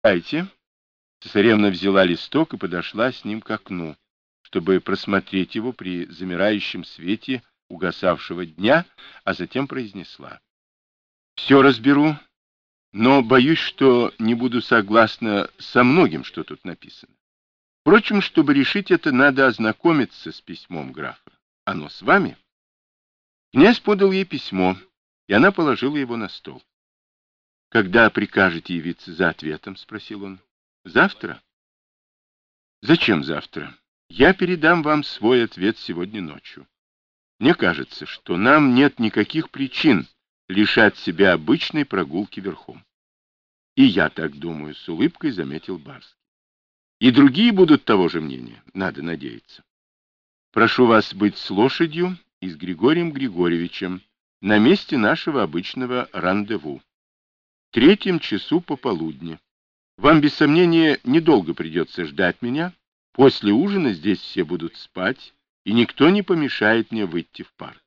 Дайте. Цесаревна взяла листок и подошла с ним к окну, чтобы просмотреть его при замирающем свете угасавшего дня, а затем произнесла: «Все разберу, но боюсь, что не буду согласна со многим, что тут написано. Впрочем, чтобы решить это, надо ознакомиться с письмом графа. Оно с вами?» Князь подал ей письмо, и она положила его на стол. «Когда прикажете явиться за ответом?» — спросил он. «Завтра?» «Зачем завтра? Я передам вам свой ответ сегодня ночью. Мне кажется, что нам нет никаких причин лишать себя обычной прогулки верхом». «И я так думаю», — с улыбкой заметил Барский. «И другие будут того же мнения, надо надеяться. Прошу вас быть с лошадью и с Григорием Григорьевичем на месте нашего обычного рандеву. В 3 часу пополудни. Вам, без сомнения, недолго придется ждать меня. После ужина здесь все будут спать, и никто не помешает мне выйти в парк».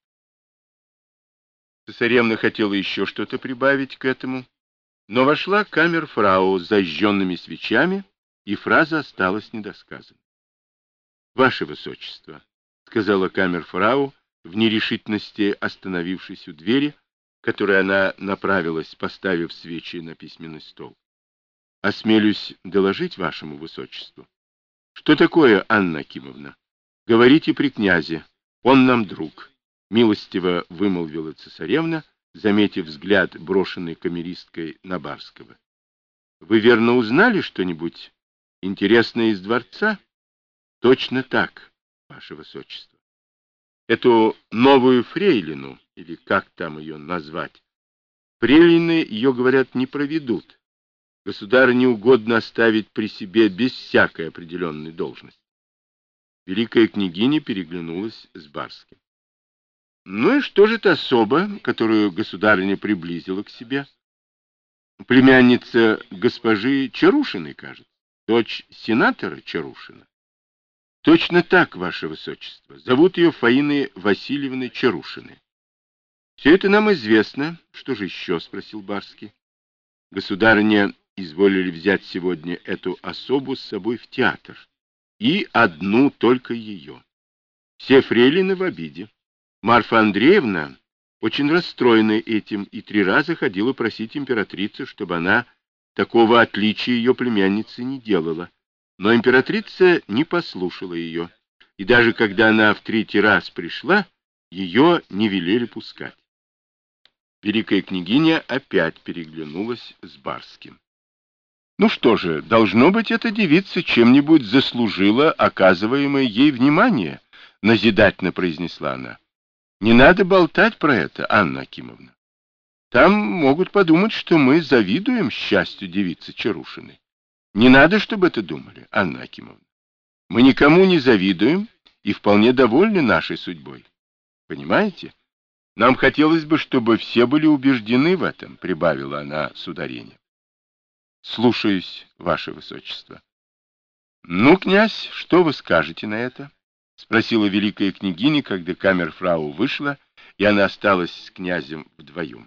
Цесаревна хотела еще что-то прибавить к этому, но вошла камерфрау с зажженными свечами, и фраза осталась недосказанной. «Ваше Высочество», — сказала камерфрау, в нерешительности остановившись у двери, к которой она направилась, поставив свечи на письменный стол. «Осмелюсь доложить Вашему Высочеству». «Что такое, Анна Акимовна? Говорите при князе, он нам друг», — милостиво вымолвила цесаревна, заметив взгляд, брошенный камеристкой на Барского. «Вы верно узнали что-нибудь интересное из дворца?» «Точно так, Ваше Высочество. Эту новую фрейлину, или как там ее назвать, фрейлины ее, говорят, не проведут. Государыне угодно оставить при себе без всякой определенной должности». Великая княгиня переглянулась с Барским. «Ну и что же это особа, которую государыня приблизила к себе?» «Племянница госпожи Чарушиной, кажется, дочь сенатора Чарушина». «Точно так, Ваше Высочество. Зовут ее Фаиной Васильевной Чарушиной». «Все это нам известно. Что же еще?» — спросил Барский. «Государыня изволили взять сегодня эту особу с собой в театр. И одну только ее. Все фрейлины в обиде. Марфа Андреевна очень расстроена этим и 3 раза ходила просить императрицу, чтобы она такого отличия ее племянницы не делала. Но императрица не послушала ее, и даже когда она в 3-й раз пришла, ее не велели пускать». Великая княгиня опять переглянулась с Барским. «Ну что же, должно быть, эта девица чем-нибудь заслужила оказываемое ей внимание», — назидательно произнесла она. «Не надо болтать про это, Анна Акимовна. Там могут подумать, что мы завидуем счастью девицы Чарушиной. Не надо, чтобы это думали, Анна Акимовна. Мы никому не завидуем и вполне довольны нашей судьбой. Понимаете? Нам хотелось бы, чтобы все были убеждены в этом», — прибавила она с ударением. «Слушаюсь, Ваше Высочество». «Ну, князь, что вы скажете на это?» — спросила великая княгиня, когда камерфрау вышла, и она осталась с князем вдвоем.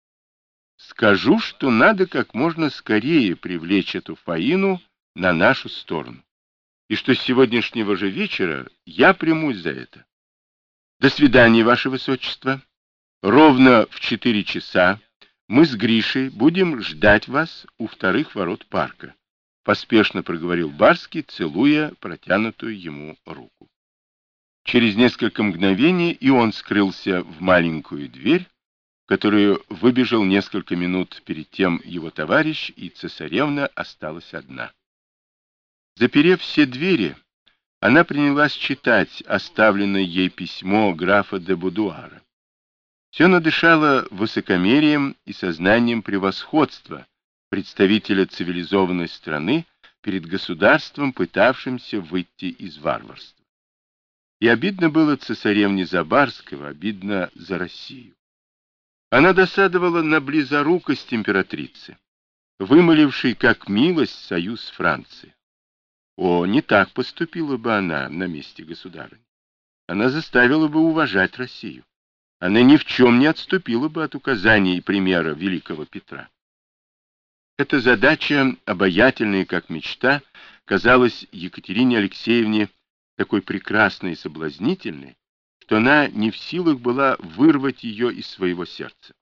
«Скажу, что надо как можно скорее привлечь эту Фаину на нашу сторону, и что с сегодняшнего же вечера я примусь за это. До свидания, Ваше Высочество. Ровно в 4 часа мы с Гришей будем ждать вас у 2-х ворот парка», — поспешно проговорил Барский, целуя протянутую ему руку. Через несколько мгновений и он скрылся в маленькую дверь, в которую выбежал несколько минут перед тем его товарищ, и цесаревна осталась одна. Заперев все двери, она принялась читать оставленное ей письмо графа де Будуара. Все надышало высокомерием и сознанием превосходства представителя цивилизованной страны перед государством, пытавшимся выйти из варварства. И обидно было цесаревне за Барского, обидно за Россию. Она досадовала на близорукость императрицы, вымолившей как милость союз с Францией. О, не так поступила бы она на месте государыни. Она заставила бы уважать Россию. Она ни в чем не отступила бы от указаний и примера великого Петра. Эта задача, обаятельная как мечта, казалась Екатерине Алексеевне такой прекрасной и соблазнительной, что она не в силах была вырвать ее из своего сердца.